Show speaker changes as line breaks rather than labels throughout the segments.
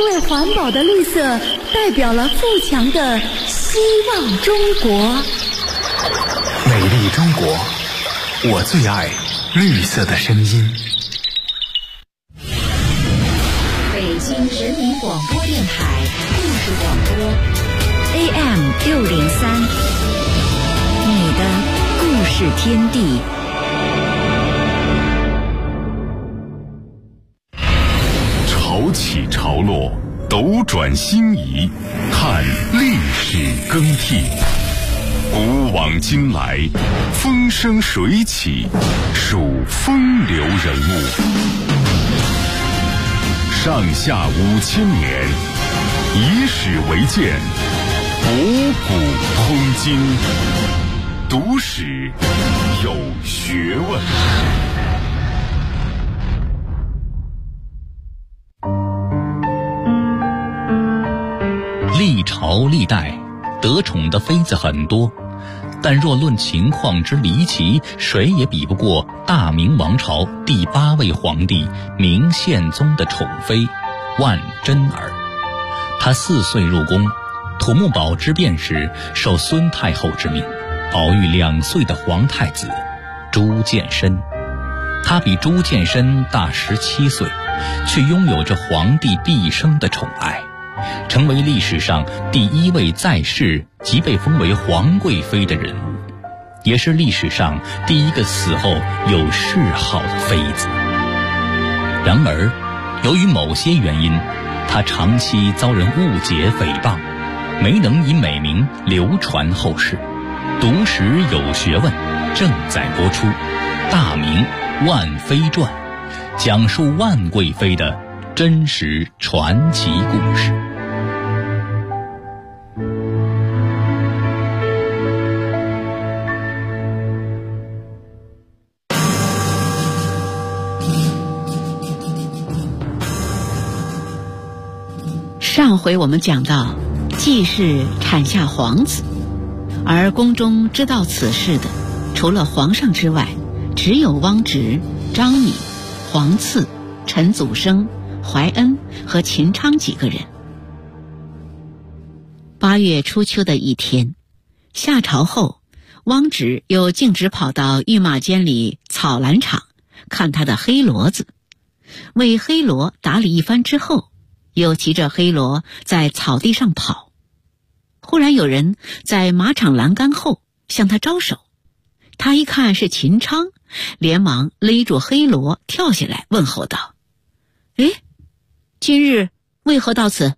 因为环保的绿色代表了富强的希望中国。
美丽中国，我最爱绿色的声音。
北京人民广播电台故事广播 AM603，你的故事天地。
潮起潮落，斗转星移，看历史更替。古往今来，风生水起，数风流人物。上下5000年，以史为鉴，博古通今，读史有学问。
历朝历代得宠的妃子很多，但若论情况之离奇，谁也比不过大明王朝第8位皇帝明宪宗的宠妃万贞儿。她4岁入宫，土木堡之变时受孙太后之命，保育2岁的皇太子朱见深。她比朱见深大17岁，却拥有着皇帝毕生的宠爱，成为历史上第1位在世即被封为皇贵妃的人物，也是历史上第1个死后有谥号的妃子。然而，由于某些原因，她长期遭人误解诽谤，没能以美名流传后世。读史有学问正在播出《大明万妃传》，讲述万贵妃的真实传奇故事。
上回我们讲到，季氏产下皇子，而宫中知道此事的，除了皇上之外，只有汪直、张敏、黄赐、陈祖生、怀恩和秦昌几个人。8月初秋的一天，下朝后，汪直又径直跑到御马监里草篮场看他的黑骡子，为黑骡打理一番之后，又骑着黑骡在草地上跑。忽然有人在马场栏杆后向他招手，他一看是秦昌，连忙勒住黑骡跳下来问候道：“诶，今日为何到此？”“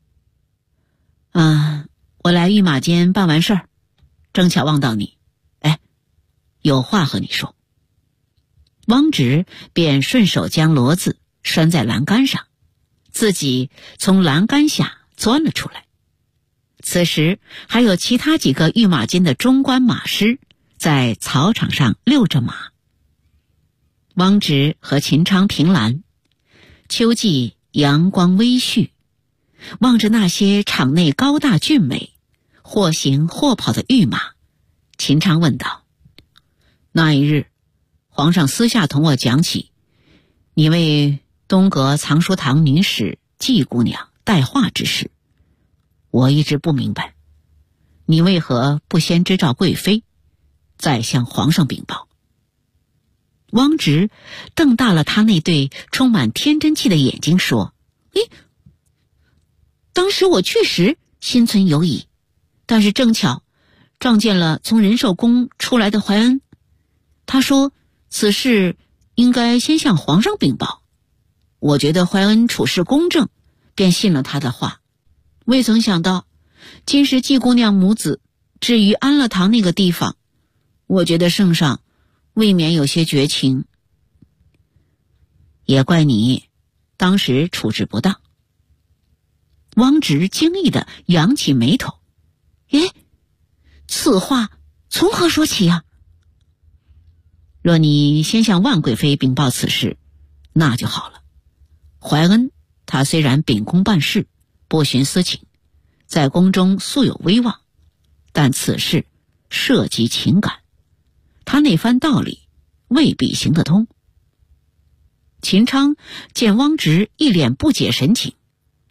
我来御马监办完事儿，正巧望到你，有话和你说。”汪直便顺手将骡子拴在栏杆上，自己从栏杆下钻了出来。此时还有其他几个御马监的中官马师在草场上遛着马。汪直和秦昌凭栏，秋季阳光微煦，望着那些场内高大俊美、或行或跑的御马，秦昌问道：“那一日，皇上私下同我讲起，你为东阁藏书堂女史季姑娘带话之事，我一直不明白，你为何不先知照贵妃，再向皇上禀报？”汪直瞪大了他那对充满天真气的眼睛说：“当时我确实心存犹疑，但是正巧撞见了从仁寿宫出来的怀恩，他说此事应该先向皇上禀报。我觉得怀恩处事公正，便信了他的话。未曾想到今时季姑娘母子至于安乐堂那个地方，我觉得圣上未免有些绝情。也怪你当时处置不当。”汪直惊异地扬起眉头：“此话从何说起啊？”“若你先向万贵妃禀报此事，那就好了。怀恩他虽然秉公办事，不徇私情，在宫中素有威望，但此事涉及情感，他那番道理未必行得通。”秦昌见汪直一脸不解神情，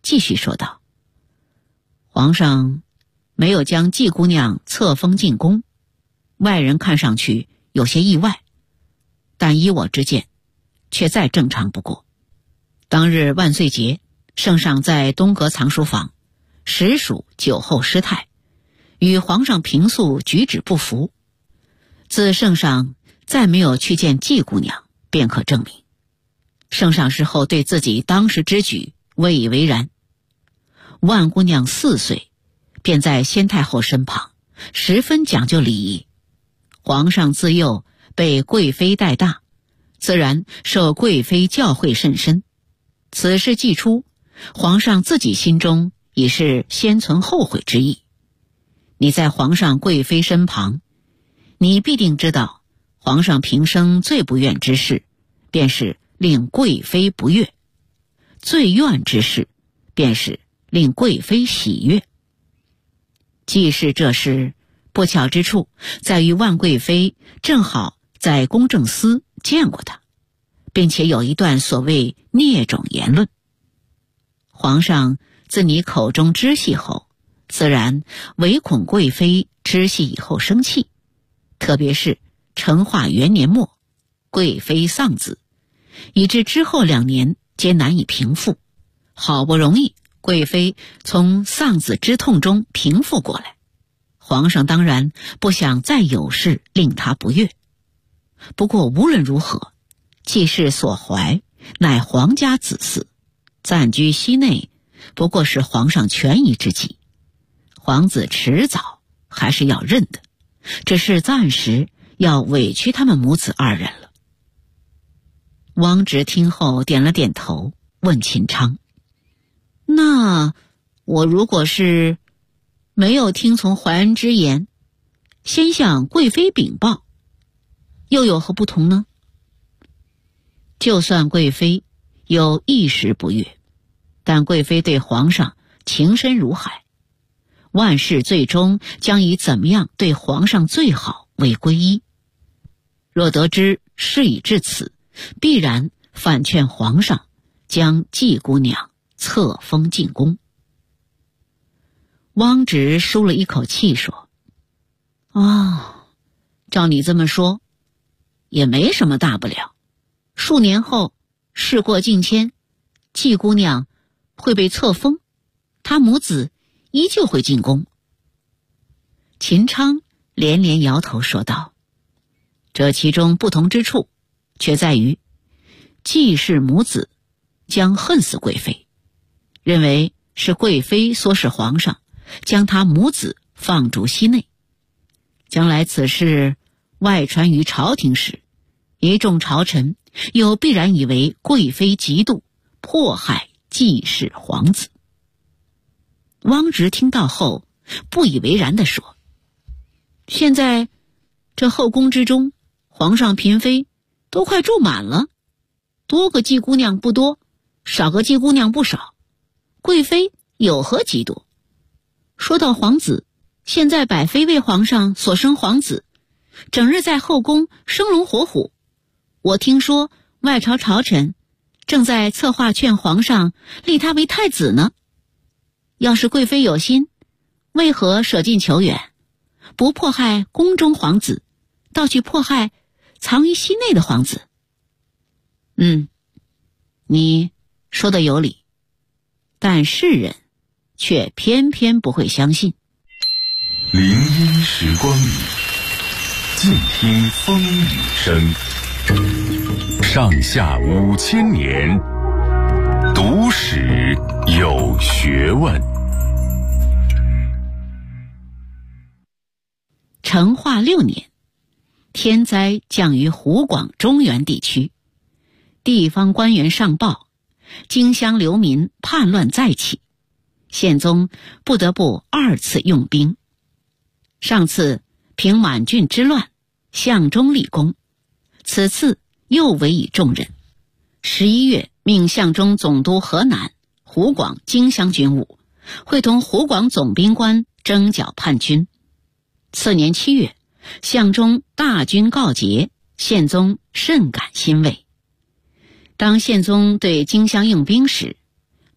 继续说道：皇上没有将季姑娘册封进宫，外人看上去有些意外，但依我之见却再正常不过。当日万岁节，圣上在东阁藏书房，实属酒后失态，与皇上平素举止不符。自圣上再没有去见季姑娘，便可证明。圣上事后对自己当时之举未以为然。万姑娘4岁便在先太后身旁，十分讲究礼仪。皇上自幼被贵妃带大，自然受贵妃教诲甚深。此事既出，皇上自己心中已是先存后悔之意。你在皇上贵妃身旁，你必定知道，皇上平生最不愿之事，便是令贵妃不悦；最愿之事，便是令贵妃喜悦。既是这事，不巧之处在于万贵妃正好在公正司见过他，并且有一段所谓孽种言论。皇上自你口中知悉后，自然唯恐贵妃知悉以后生气，特别是成化元年末，贵妃丧子，以致之后2年皆难以平复。好不容易贵妃从丧子之痛中平复过来，皇上当然不想再有事令她不悦。不过无论如何，季氏所怀乃皇家子嗣，暂居西内不过是皇上权宜之计，皇子迟早还是要认的，只是暂时要委屈他们母子2人了。汪直听后点了点头，问秦昌：那我如果是没有听从怀恩之言，先向贵妃禀报，又有何不同呢？就算贵妃有一时不悦，但贵妃对皇上情深如海，万事最终将以怎么样对皇上最好为归依。若得知事已至此，必然反劝皇上将季姑娘册封进宫。汪直舒了一口气说：照你这么说，也没什么大不了。数年后事过境迁，季姑娘会被册封，她母子依旧会进宫。秦昌连连摇头说道：这其中不同之处，却在于季氏母子将恨死贵妃，认为是贵妃唆使皇上将她母子放逐西内。将来此事外传于朝廷时，一众朝臣又必然以为贵妃嫉妒迫害季氏皇子。汪直听到后不以为然地说：现在这后宫之中，皇上嫔妃都快住满了，多个季姑娘不多，少个季姑娘不少，贵妃有何嫉妒？说到皇子，现在百妃为皇上所生皇子，整日在后宫生龙活虎。我听说外朝朝臣正在策划劝皇上立他为太子呢。要是贵妃有心，为何舍近求远，不迫害宫中皇子，倒去迫害藏于西内的皇子？你说的有理，但世人却偏偏不会相信。
林荫时光里，静听风雨声。上下5000年，读史有学问。
成化6年，天灾降于湖广中原地区，地方官员上报，荆襄流民叛乱再起，宪宗不得不2次用兵。上次平满郡之乱，相中立功，此次又委以重任。11月命相中总督河南、湖广、荆襄军务，会同湖广总兵官征剿叛军。次年7月，相中大军告捷，宪宗甚感欣慰。当宪宗对荆襄用兵时，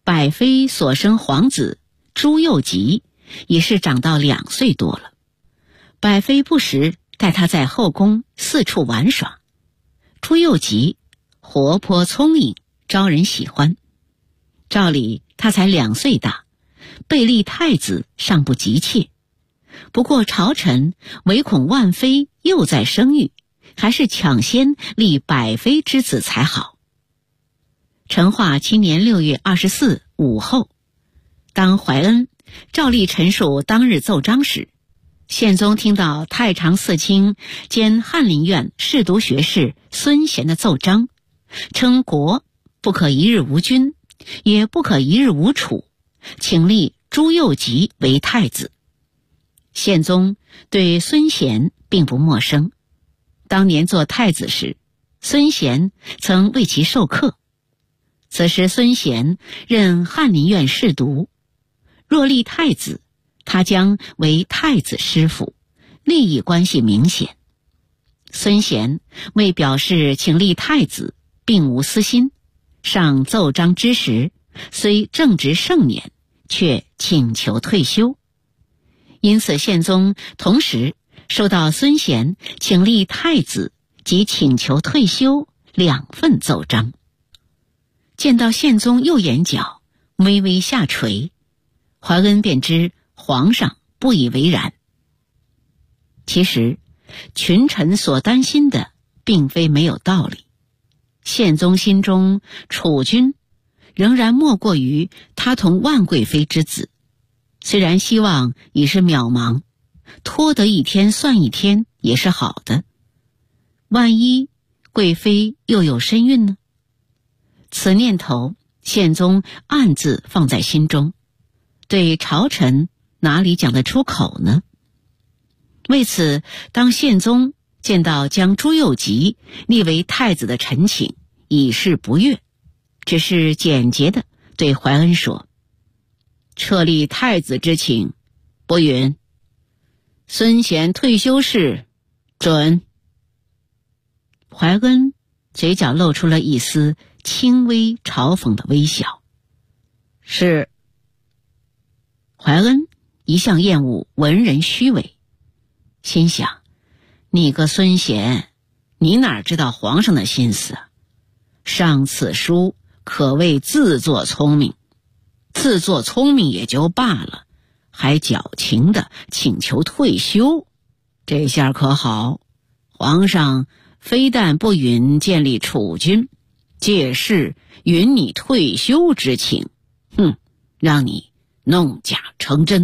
百妃所生皇子朱佑吉已是长到2岁多了。百妃不时带他在后宫四处玩耍。朱佑吉活泼聪颖，招人喜欢。照理他才2岁大，被立太子尚不急切。不过朝臣唯恐万妃又在生育，还是抢先立百妃之子才好。成化7年6月24午后，当怀恩照例陈述当日奏章时，宪宗听到太常寺卿兼翰林院侍读学士孙贤的奏章，称国不可一日无君，也不可一日无储，请立朱佑吉为太子。宪宗对孙贤并不陌生，当年做太子时，孙贤曾为其授课。此时孙贤任翰林院侍读，若立太子，他将为太子师傅，利益关系明显。孙贤为表示请立太子并无私心，上奏章之时，虽正值盛年，却请求退休。因此宪宗同时收到孙贤请立太子及请求退休2份奏章。见到宪宗右眼角微微下垂，怀恩便知皇上不以为然。其实群臣所担心的并非没有道理，宪宗心中储君仍然莫过于他同万贵妃之子，虽然希望已是渺茫，拖得一天算一天也是好的。万一贵妃又有身孕呢？此念头宪宗暗自放在心中，对朝臣哪里讲得出口呢？为此，当宪宗见到将朱佑吉立为太子的陈请，以示不悦，只是简洁地对怀恩说：撤立太子之请不允，孙贤退休事准。怀恩嘴角露出了一丝轻微嘲讽的微笑。是。怀恩一向厌恶文人虚伪，心想：你个孙贤，你哪知道皇上的心思啊？上此书可谓自作聪明，自作聪明也就罢了，还矫情的请求退休，这下可好，皇上非但不允建立储君，借势允你退休之请，让你弄假成真。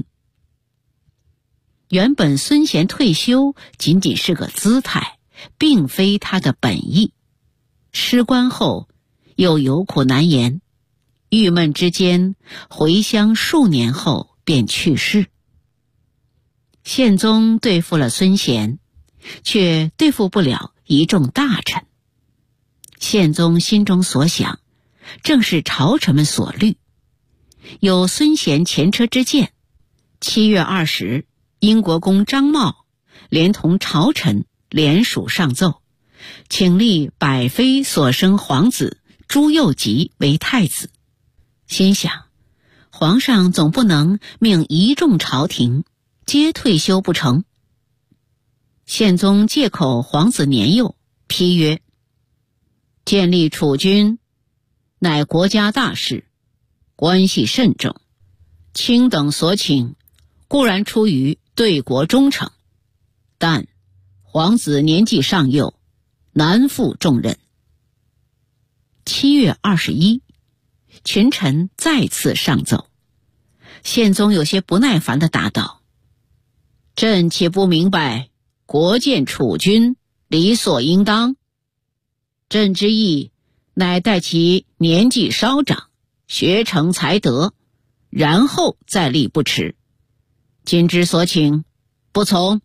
原本孙贤退休仅仅是个姿态，并非他的本意。失官后又有苦难言，郁闷之间回乡数年后便去世。宪宗对付了孙贤，却对付不了一众大臣。宪宗心中所想，正是朝臣们所虑。有孙贤前车之鉴，7月20，英国公张茂连同朝臣联署上奏，请立百妃所生皇子朱佑吉为太子。心想，皇上总不能命一众朝廷皆退休不成。宪宗借口皇子年幼，批曰：建立储君乃国家大事，关系甚重，卿等所请固然出于对国忠诚，但皇子年纪尚幼，难负重任。7月21，群臣再次上奏。宪宗有些不耐烦地答道：朕岂不明白国建储君理所应当？朕之意乃待其年纪稍长，学成才德，然后再立不迟。今之所请，不从。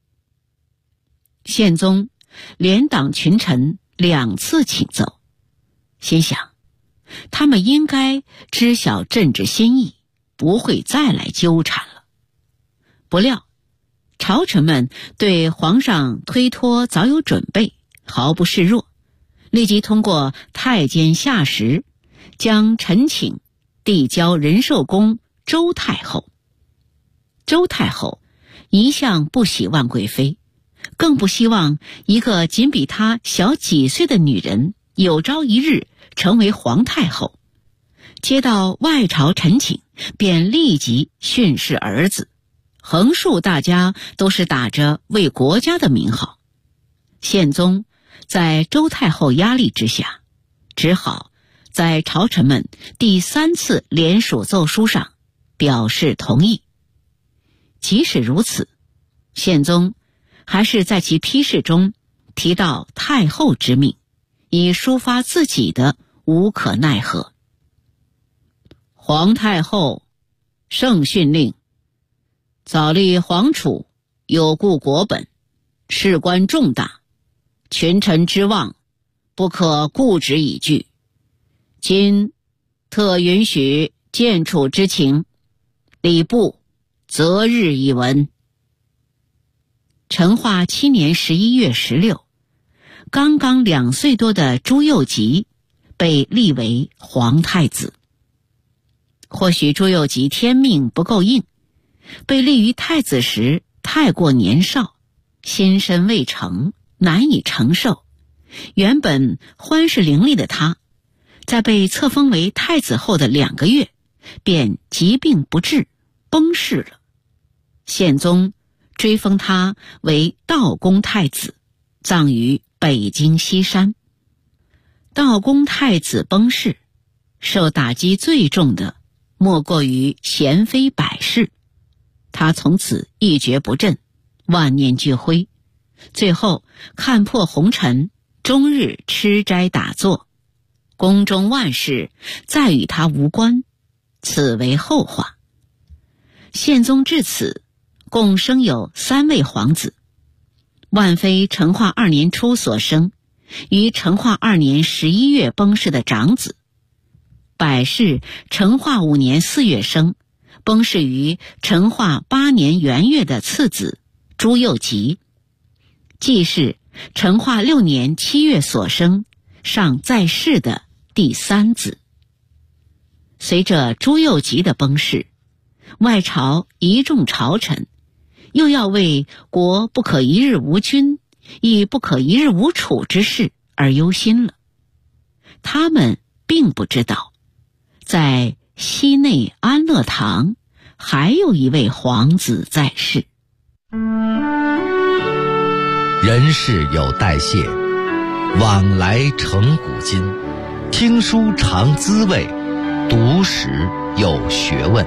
宪宗连党群臣2次请奏，心想他们应该知晓朕之心意，不会再来纠缠了。不料朝臣们对皇上推脱早有准备，毫不示弱，立即通过太监下石将陈请递交仁寿宫周太后。周太后一向不喜万贵妃，更不希望一个仅比她小几岁的女人有朝一日成为皇太后。接到外朝陈请，便立即训示儿子，横竖大家都是打着为国家的名号。宪宗在周太后压力之下，只好在朝臣们第3次联署奏书上表示同意。即使如此，宪宗还是在其批示中提到太后之命，以抒发自己的无可奈何。皇太后圣训令，早立皇储，有顾国本，事关重大，群臣之望，不可固执以拒。今特允许见处之情，礼部择日以闻。成化7年11月16，刚刚2岁多的朱佑吉被立为皇太子。或许朱佑吉天命不够硬，被立于太子时太过年少，心身未成，难以承受。原本欢视伶俐的他，在被册封为太子后的2个月，便疾病不治，崩逝了。宪宗追封他为道恭太子，葬于北京西山。道恭太子崩逝，受打击最重的莫过于贤妃百氏，他从此一蹶不振，万念俱灰，最后看破红尘，终日吃斋打坐，宫中万事再与他无关，此为后话。宪宗至此共生有3位皇子，万妃成化2年初所生，于成化2年11月崩逝的长子；百氏成化5年4月生，崩逝于成化8年元月的次子朱佑吉；继是成化6年7月所生，尚在世的第3子。随着朱佑吉的崩逝，外朝一众朝臣又要为国不可一日无君，亦不可一日无储之事而忧心了。他们并不知道，在西内安乐堂还有一位皇子在世。
人世有代谢，往来成古今。听书尝滋味，读史有学问。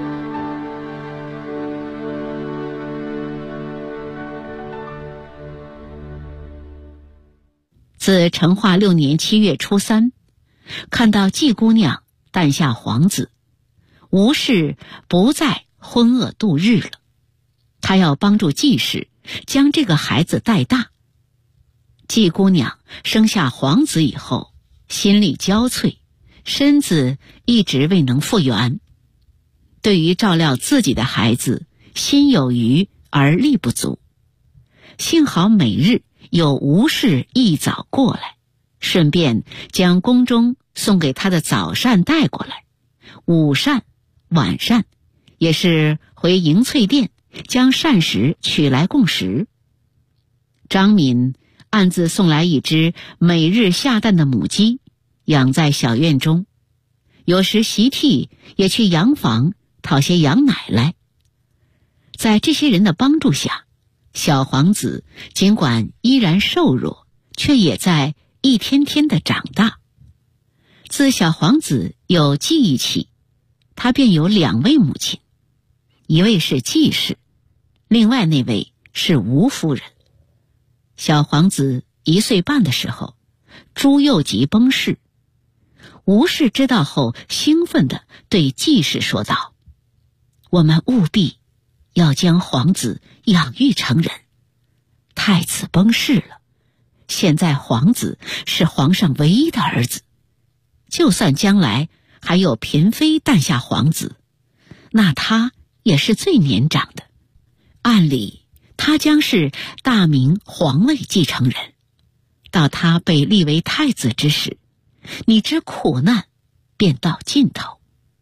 自成化6年7月初3，看到季姑娘诞下皇子，吴氏不再昏噩度日了。他要帮助季氏将这个孩子带大。季姑娘生下皇子以后，心力交瘁，身子一直未能复原。对于照料自己的孩子，心有余而力不足。幸好每日有吴氏一早过来，顺便将宫中送给他的早膳带过来，午膳、晚膳也是回迎翠殿将膳食取来供食。张敏暗自送来一只每日下蛋的母鸡，养在小院中，有时习替也去羊房讨些羊奶来。在这些人的帮助下，小皇子尽管依然瘦弱，却也在一天天的长大。自小皇子有记忆起，他便有2位母亲，一位是季氏，另外那位是吴夫人。小皇子1岁半的时候，朱佑吉崩逝。吴氏知道后，兴奋地对季氏说道：“我们务必要将皇子养育成人。太子崩逝了，现在皇子是皇上唯一的儿子，就算将来还有嫔妃诞下皇子，那他也是最年长的。按理他将是大明皇位继承人，到他被立为太子之时，你之苦难便到尽头。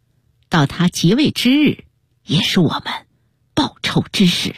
到他即位之日，也是我们报仇之时。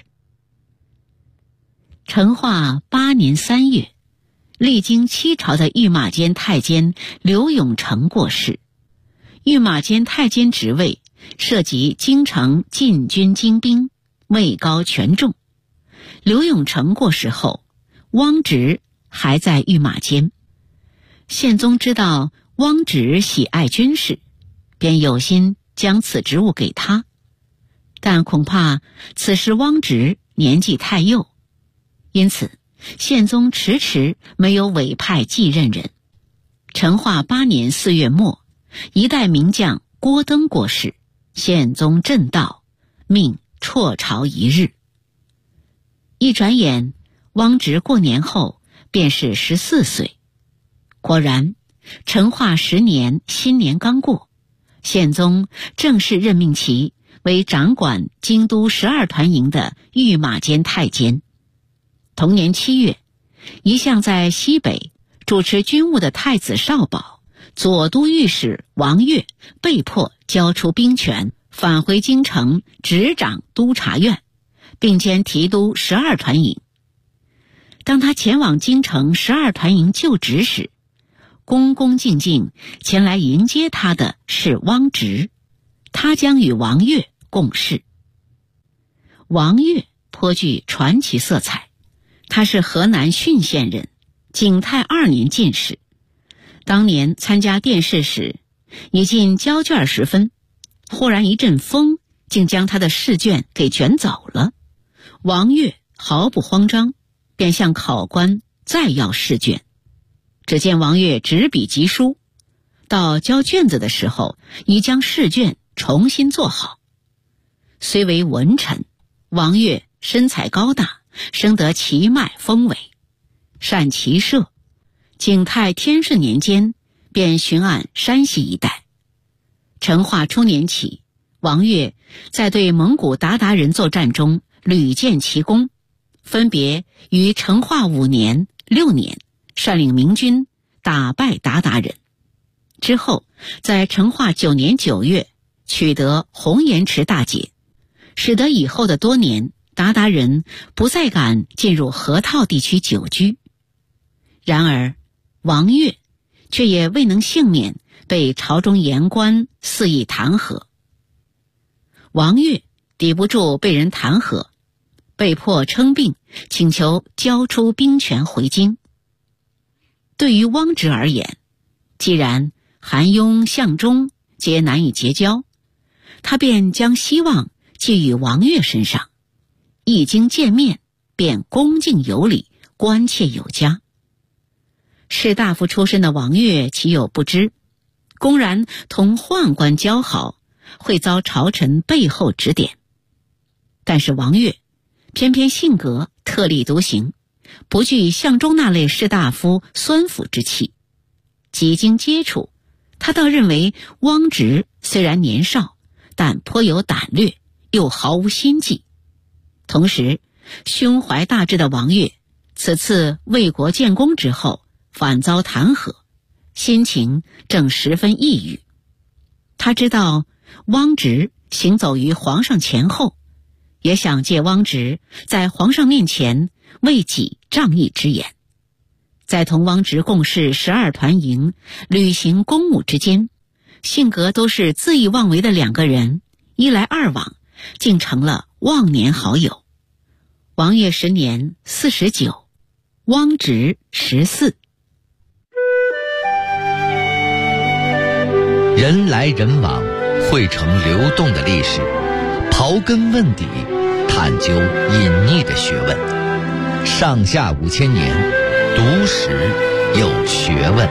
成化8年3月，历经7朝的御马监太监刘永成过世。御马监太监职位涉及京城禁军精兵，位高权重。刘永成过世后，汪直还在御马监。宪宗知道汪直喜爱军事，便有心将此职务给他，但恐怕此时汪直年纪太幼，因此宪宗迟迟没有委派继任人。成化8年4月末，一代名将郭登过世，宪宗震道，命辍朝1日。一转眼，汪直过年后便是14岁。果然，成化10年新年刚过，宪宗正式任命其为掌管京都12团营的御马监太监。同年7月，一向在西北主持军务的太子少保、左都御史王悦被迫交出兵权，返回京城执掌督察院，并兼提督12团营。当他前往京城12团营就职时，恭恭敬敬前来迎接他的是汪直，他将与王悦共事。王悦颇具传奇色彩，他是河南浚县人，景泰2年进士。当年参加殿试时，已近交卷时分，忽然一阵风竟将他的试卷给卷走了。王悦毫不慌张，便向考官再要试卷。只见王悦执笔疾书，到交卷子的时候，已将试卷重新做好。虽为文臣，王悦身材高大，生得奇迈丰伟，善骑射。景泰天顺年间便巡按山西一带。成化初年起，王悦在对蒙古鞑靼人作战中屡建奇功，分别于成化5年、6年率领明军打败鞑靼人。之后在成化9年9月取得红岩池大捷，使得以后的多年鞑靼人不再敢进入河套地区久居。然而王悦却也未能幸免，被朝中言官肆意弹劾。王悦抵不住被人弹劾，被迫称病，请求交出兵权回京。对于汪直而言，既然韩雍、向忠皆难以结交，他便将希望寄予王悦身上。一经见面，便恭敬有礼，关切有加。士大夫出身的王悦岂有不知，公然同宦官交好，会遭朝臣背后指点。但是王悦偏偏性格特立独行，不具向忠那类士大夫酸腐之气。几经接触，他倒认为汪直虽然年少，但颇有胆略，又毫无心计。同时胸怀大志的王悦此次为国建功之后，反遭弹劾，心情正十分抑郁。他知道汪直行走于皇上前后，也想借汪直在皇上面前为己仗义之言。在同汪直共事12团营、履行公务之间，性格都是恣意妄为的两个人，一来二往，竟成了忘年好友。王悦10年49，汪直14。
人来人往，汇成流动的历史，刨根问底，探究隐匿的学问。上下5000年，读史有学问。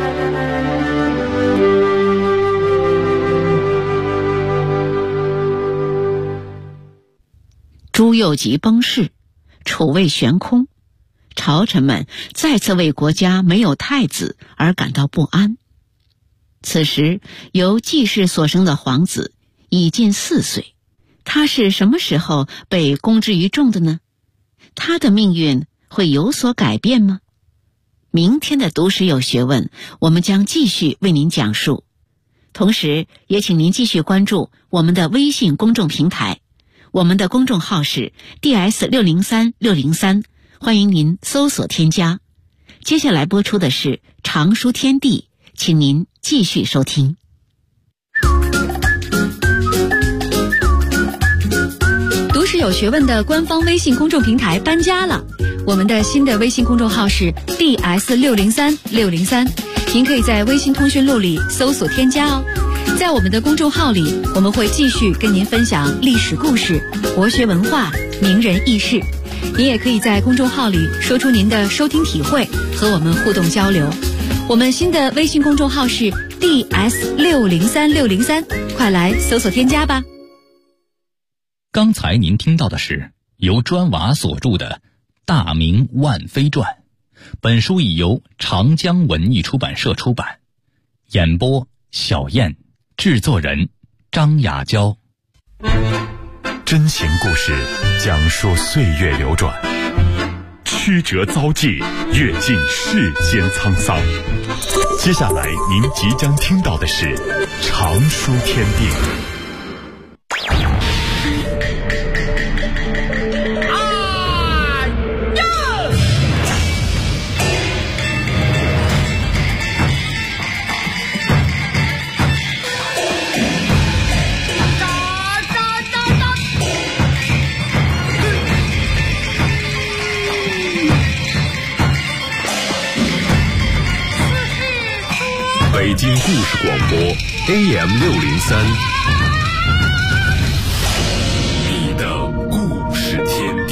朱佑吉崩逝，储位悬空，朝臣们再次为国家没有太子而感到不安。此时由继室所生的皇子已近4岁，他是什么时候被公之于众的呢？他的命运会有所改变吗？明天的读史有学问，我们将继续为您讲述同时也请您继续关注我们的微信公众平台，我们的公众号是 DS603603，欢迎您搜索添加。接下来播出的是常书天地，请您继续收听。
读史有学问的官方微信公众平台搬家了，我们的新的微信公众号是 DS603603，您可以在微信通讯录里搜索添加哦。在我们的公众号里，我们会继续跟您分享历史故事、国学文化、名人轶事。您也可以在公众号里说出您的收听体会，和我们互动交流。我们新的微信公众号是 DS603603，快来搜索添加吧。
刚才您听到的是由砖瓦所著的《大明万妃传》，本书已由长江文艺出版社出版。演播小燕，制作人张雅娇。
真情故事讲述岁月流转，曲折遭际，阅尽世间沧桑。接下来您即将听到的是常书天地。北京故事广播 AM603， 你的故事天地。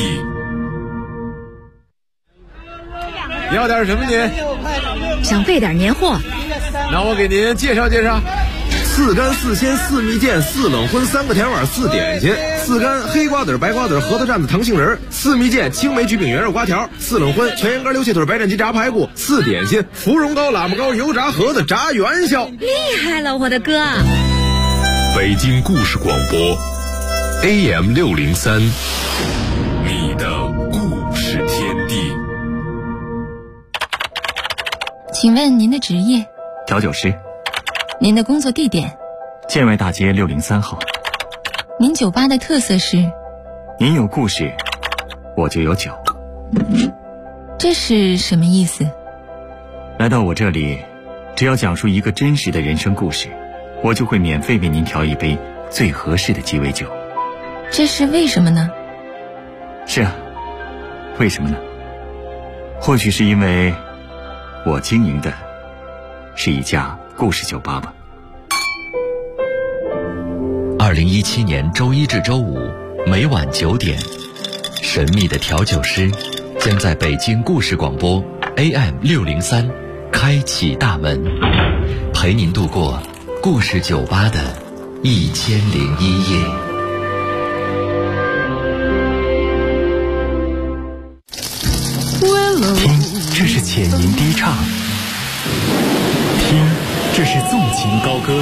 要点什么您？
想备点年货，
那我给您介绍介绍。4干4鲜4蜜饯4冷荤3个甜碗4点心，4干黑瓜子白瓜子核桃蘸子糖杏仁，4蜜饯青梅曲饼圆肉瓜条，4冷荤全羊肝溜蟹腿白斩鸡炸排骨，4点心芙蓉糕喇嘛糕油炸盒子炸元宵。
厉害了我的哥！
北京故事广播 AM603， 你的故事天地。
请问您的职业？
调酒师。
您的工作地点？
建外大街603号。
您酒吧的特色是？
您有故事，我就有酒。
这是什么意思？
来到我这里，只要讲述一个真实的人生故事，我就会免费为您调一杯最合适的鸡尾酒。
这是为什么呢？
是啊，为什么呢？或许是因为我经营的是一家故事酒吧吧。
2017年周一至周五每晚9点，神秘的调酒师将在北京故事广播 AM603 开启大门，陪您度过故事酒吧的1001夜。
听，这是浅吟低唱；听，这是纵情高歌；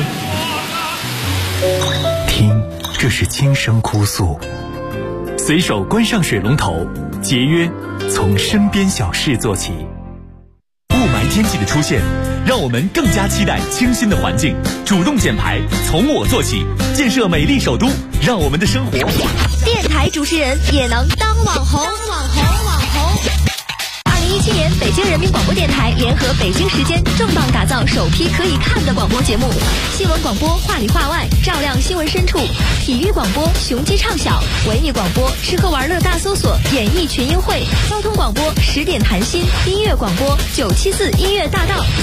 听，这是轻声哭诉。随手关上水龙头，节约从身边小事做起。雾霾天气的出现，让我们更加期待清新的环境。主动减排，从我做起，建设美丽首都，让我们的生活。
电台主持人也能当网红。2017年，北京人民广播电台联合北京时间，重磅打造首批可以看的广播节目。新闻广播话里话外，照亮新闻深处；体育广播雄鸡唱晓；文艺广播吃喝玩乐大搜索，演艺群英会；交通广播10点谈心；音乐广播974音乐大道。